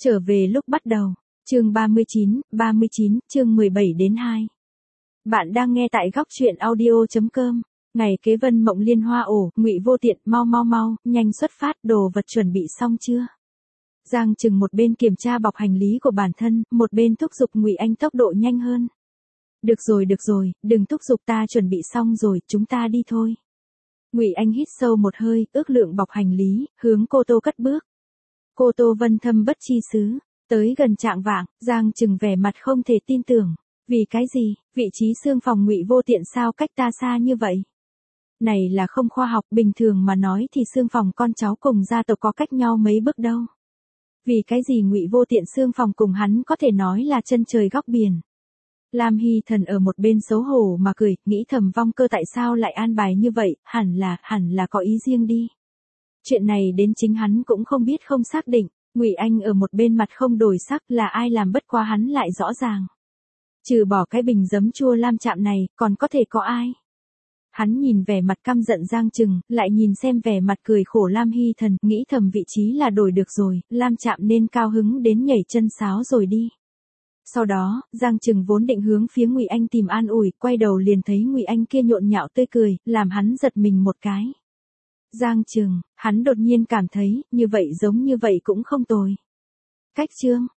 Trở về lúc bắt đầu. Chương 39, chương 17-2. Bạn đang nghe tại góc truyện audio.com. Ngày kế Vân Mộng Liên Hoa ổ, Ngụy Vô Tiện, mau, nhanh xuất phát, đồ vật chuẩn bị xong chưa? Giang Trừng một bên kiểm tra bọc hành lý của bản thân, một bên thúc giục Ngụy Anh tốc độ nhanh hơn. Được rồi, đừng thúc giục, ta chuẩn bị xong rồi, chúng ta đi thôi. Ngụy Anh hít sâu một hơi, ước lượng bọc hành lý, hướng Cô Tô cất bước. Cô Tô Vân thâm bất chi xứ. Tới gần trạng vạng, Giang Trừng vẻ mặt không thể tin tưởng. Vì cái gì, vị trí xương phòng Ngụy Vô Tiện sao cách ta xa như vậy? Này là không khoa học, bình thường mà nói thì xương phòng con cháu cùng gia tộc có cách nhau mấy bước đâu. Vì cái gì Ngụy Vô Tiện xương phòng cùng hắn có thể nói là chân trời góc biển. Lam Hy Thần ở một bên xấu hổ mà cười, nghĩ thầm Vong Cơ tại sao lại an bài như vậy, hẳn là có ý riêng đi. Chuyện này đến chính hắn cũng không biết, không xác định. Ngụy Anh ở một bên mặt không đổi sắc, là ai làm, bất quá hắn lại rõ ràng. Trừ bỏ cái bình giấm chua Lam Trạm này, còn có thể có ai? Hắn nhìn vẻ mặt căm giận Giang Trừng, lại nhìn xem vẻ mặt cười khổ Lam Hy Thần, nghĩ thầm vị trí là đổi được rồi, Lam Trạm nên cao hứng đến nhảy chân sáo rồi đi. Sau đó, Giang Trừng vốn định hướng phía Ngụy Anh tìm an ủi, quay đầu liền thấy Ngụy Anh kia nhộn nhạo tươi cười, làm hắn giật mình một cái. Giang Trừng, hắn đột nhiên cảm thấy, như vậy giống như vậy cũng không tồi. Cách chương,